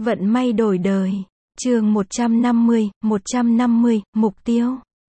Vận may đổi đời. Chương 150, mục tiêu.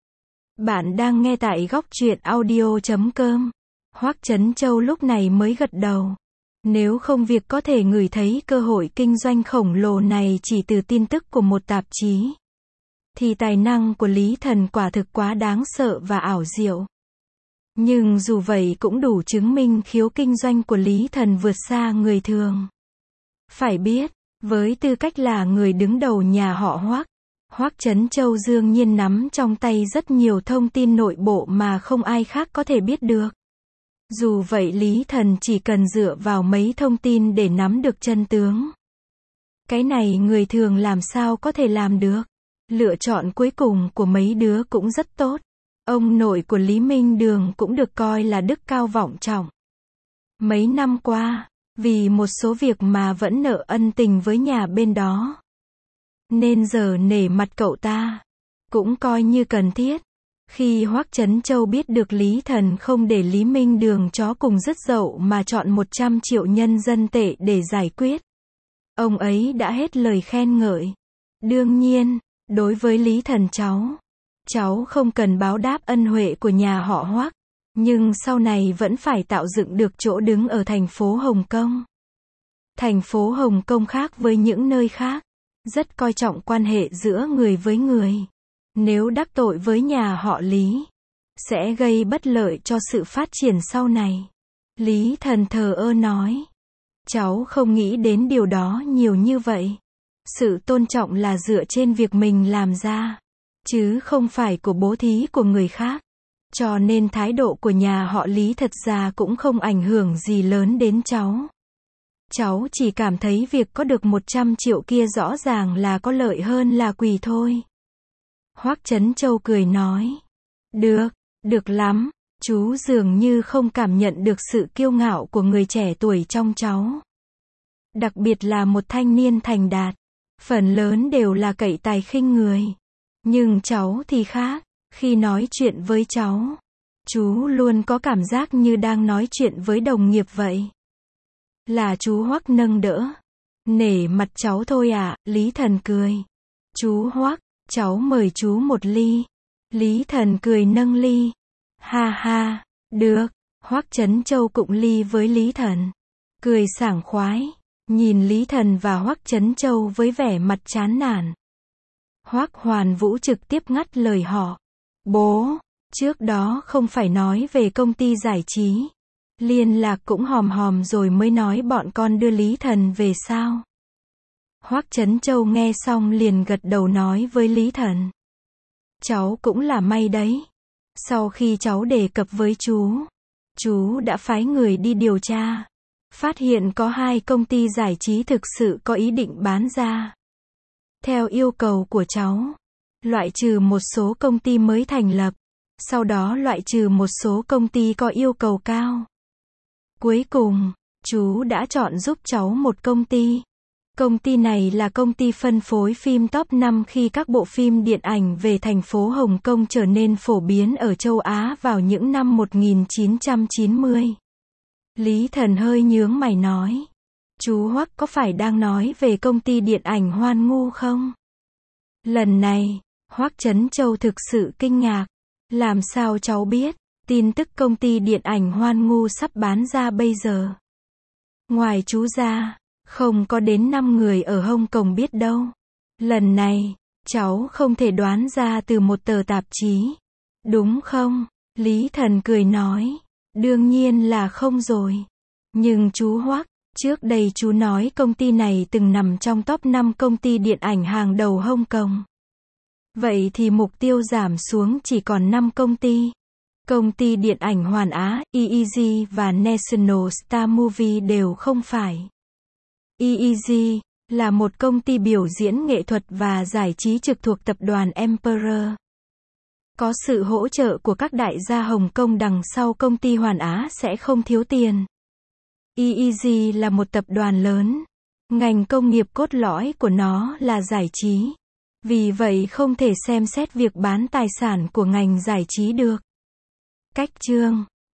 Bạn đang nghe tại góc truyện audio.com. Hoắc Chấn Châu lúc này mới gật đầu. Nếu không việc có thể ngửi thấy cơ hội kinh doanh khổng lồ này chỉ từ tin tức của một tạp chí, thì tài năng của Lý Thần quả thực quá đáng sợ và ảo diệu. Nhưng dù vậy cũng đủ chứng minh khiếu kinh doanh của Lý Thần vượt xa người thường. Phải biết, với tư cách là người đứng đầu nhà họ Hoắc, Hoắc Chấn Châu đương nhiên nắm trong tay rất nhiều thông tin nội bộ mà không ai khác có thể biết được. Dù vậy Lý Thần chỉ cần dựa vào mấy thông tin để nắm được chân tướng. Cái này người thường làm sao có thể làm được. Lựa chọn cuối cùng của mấy đứa cũng rất tốt. Ông nội của Lý Minh Đường cũng được coi là đức cao vọng trọng. Mấy năm qua, vì một số việc mà vẫn nợ ân tình với nhà bên đó, nên giờ nể mặt cậu ta cũng coi như cần thiết. Khi Hoắc Chấn Châu biết được Lý Thần không để Lý Minh Đường chó cùng rứt dậu mà chọn 100 triệu nhân dân tệ để giải quyết, ông ấy đã hết lời khen ngợi. Đương nhiên, đối với Lý Thần cháu không cần báo đáp ân huệ của nhà họ Hoắc, nhưng sau này vẫn phải tạo dựng được chỗ đứng ở thành phố Hồng Kông. Thành phố Hồng Kông khác với những nơi khác, rất coi trọng quan hệ giữa người với người. Nếu đắc tội với nhà họ Lý, sẽ gây bất lợi cho sự phát triển sau này. Lý Thần thờ ơ nói. Cháu không nghĩ đến điều đó nhiều như vậy. Sự tôn trọng là dựa trên việc mình làm ra, chứ không phải của bố thí của người khác. Cho nên thái độ của nhà họ Lý thật ra cũng không ảnh hưởng gì lớn đến cháu. Cháu chỉ cảm thấy việc có được 100 triệu kia rõ ràng là có lợi hơn là quỳ thôi. Hoắc Chấn Châu cười nói. Được lắm, chú dường như không cảm nhận được sự kiêu ngạo của người trẻ tuổi trong cháu. Đặc biệt là một thanh niên thành đạt, phần lớn đều là cậy tài khinh người. Nhưng cháu thì khác, khi nói chuyện với cháu, chú luôn có cảm giác như đang nói chuyện với đồng nghiệp vậy. Là chú Hoắc nâng đỡ. Nể mặt cháu thôi à, Lý Thần cười. Chú Hoắc, cháu mời chú một ly. Lý Thần cười nâng ly. Ha ha, được. Hoắc Chấn Châu cụng ly với Lý Thần, cười sảng khoái, nhìn Lý Thần và Hoắc Chấn Châu với vẻ mặt chán nản. Hoắc Hoàn Vũ trực tiếp ngắt lời họ. Bố, trước đó không phải nói về công ty giải trí. Liên lạc cũng hòm rồi mới nói bọn con đưa Lý Thần về sao? Hoắc Chấn Châu nghe xong liền gật đầu nói với Lý Thần. Cháu cũng là may đấy. Sau khi cháu đề cập với chú đã phái người đi điều tra. Phát hiện có 2 công ty giải trí thực sự có ý định bán ra. Theo yêu cầu của cháu, loại trừ một số công ty mới thành lập, sau đó loại trừ một số công ty có yêu cầu cao. Cuối cùng, chú đã chọn giúp cháu một công ty. Công ty này là công ty phân phối phim top 5 khi các bộ phim điện ảnh về thành phố Hồng Kông trở nên phổ biến ở châu Á vào những năm 1990. Lý Thần hơi nhướng mày nói. Chú Hoắc có phải đang nói về công ty điện ảnh Hoan Ngu không? Lần này, Hoắc Chấn Châu thực sự kinh ngạc. Làm sao cháu biết? Tin tức công ty điện ảnh Hoan Ngu sắp bán ra bây giờ. Ngoài chú ra, không có đến 5 người ở Hồng Kông biết đâu. Lần này, cháu không thể đoán ra từ một tờ tạp chí. Đúng không? Lý Thần cười nói. Đương nhiên là không rồi. Nhưng chú Hoắc, trước đây chú nói công ty này từng nằm trong top 5 công ty điện ảnh hàng đầu Hồng Kông. Vậy thì mục tiêu giảm xuống chỉ còn 5 công ty. Công ty điện ảnh Hoàn Á, EEG và National Star Movie đều không phải. EEG là một công ty biểu diễn nghệ thuật và giải trí trực thuộc tập đoàn Emperor. Có sự hỗ trợ của các đại gia Hồng Kông đằng sau, công ty Hoàn Á sẽ không thiếu tiền. EEG là một tập đoàn lớn. Ngành công nghiệp cốt lõi của nó là giải trí. Vì vậy không thể xem xét việc bán tài sản của ngành giải trí được. Cách chương